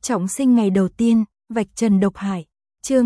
Trọng sinh ngày đầu tiên, vạch trần độc hại. Chương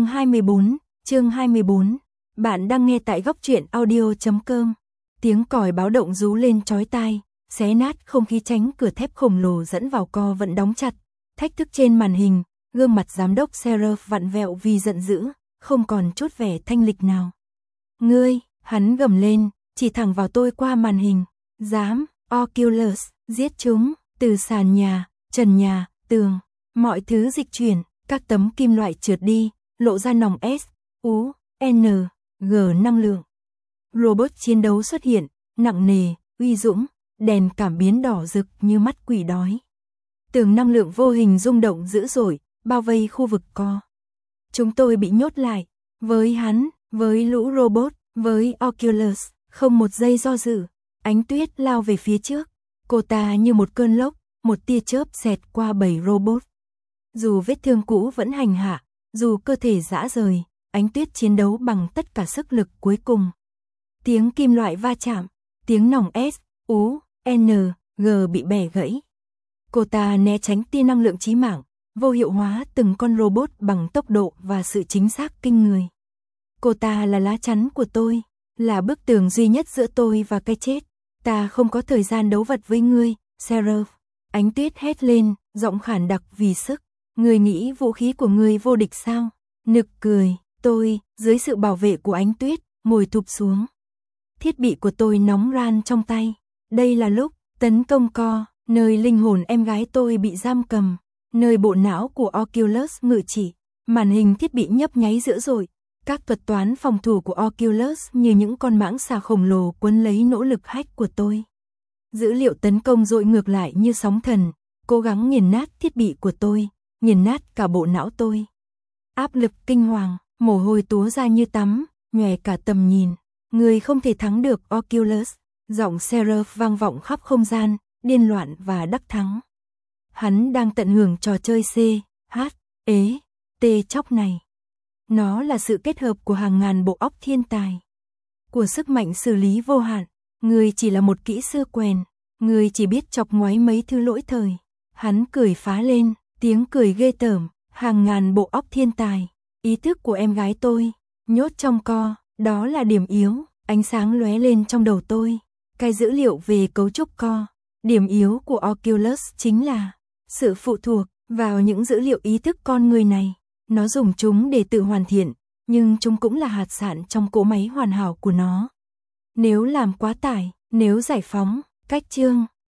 24. Bạn đang nghe tại góc truyện audio.com. Tiếng còi báo động rú lên chói tai, xé nát không khí, tránh cửa thép khổng lồ dẫn vào co vẫn đóng chặt. Thách thức trên màn hình, gương mặt giám đốc Sheriff vặn vẹo vì giận dữ, không còn chút vẻ thanh lịch nào. Ngươi, hắn gầm lên, chỉ thẳng vào tôi qua màn hình. Dám, Oculus, giết chúng, từ sàn nhà, trần nhà, tường, mọi thứ dịch chuyển, các tấm kim loại trượt đi, lộ ra nòng S, U, N, G năng lượng. Robot chiến đấu xuất hiện, nặng nề, uy dũng, đèn cảm biến đỏ rực như mắt quỷ đói. Tường năng lượng vô hình rung động dữ dội, bao vây khu vực co. Chúng tôi bị nhốt lại, với hắn, với lũ robot, với Oculus, không một giây do dự. Ánh Tuyết lao về phía trước, cô ta như một cơn lốc, một tia chớp xẹt qua bầy robot. Dù vết thương cũ vẫn hành hạ, dù cơ thể rã rời, Ánh Tuyết chiến đấu bằng tất cả sức lực cuối cùng. Tiếng kim loại va chạm, tiếng nòng S, U, N, G bị bẻ gãy. Cô ta né tránh tia năng lượng chí mạng, vô hiệu hóa từng con robot bằng tốc độ và sự chính xác kinh người. Cô ta là lá chắn của tôi, là bức tường duy nhất giữa tôi và cái chết. Ta không có thời gian đấu vật với ngươi, Sheriff. Ánh Tuyết hét lên, giọng khản đặc vì sức. Ngươi nghĩ vũ khí của ngươi vô địch sao? Nực cười, tôi, dưới sự bảo vệ của Ánh Tuyết, ngồi thụp xuống. Thiết bị của tôi nóng ran trong tay. Đây là lúc tấn công co, nơi linh hồn em gái tôi bị giam cầm, nơi bộ não của Oculus ngự trị. Màn hình thiết bị nhấp nháy dữ dội. Các thuật toán phòng thủ của Oculus như những con mãng xà khổng lồ quấn lấy nỗ lực hack của tôi. Dữ liệu tấn công dội ngược lại như sóng thần, cố gắng nghiền nát thiết bị của tôi, nghiền nát cả bộ não tôi. Áp lực kinh hoàng, mồ hôi túa ra như tắm, nhòe cả tầm nhìn. Người không thể thắng được Oculus. Giọng Sheriff vang vọng khắp không gian, điên loạn và đắc thắng. Hắn đang tận hưởng trò chơi C, H, E, T chóc này. Nó là sự kết hợp của hàng ngàn bộ óc thiên tài, của sức mạnh xử lý vô hạn. Người chỉ là một kỹ sư quèn, người chỉ biết chọc ngoáy mấy thứ lỗi thời. Hắn cười phá lên, tiếng cười ghê tởm, hàng ngàn bộ óc thiên tài, ý thức của em gái tôi, nhốt trong co, đó là điểm yếu. Ánh sáng lóe lên trong đầu tôi, cái dữ liệu về cấu trúc co. Điểm yếu của Oculus chính là sự phụ thuộc vào những dữ liệu ý thức con người này. Nó dùng chúng để tự hoàn thiện, nhưng chúng cũng là hạt sạn trong cỗ máy hoàn hảo của nó. Nếu làm quá tải, nếu giải phóng, cách chương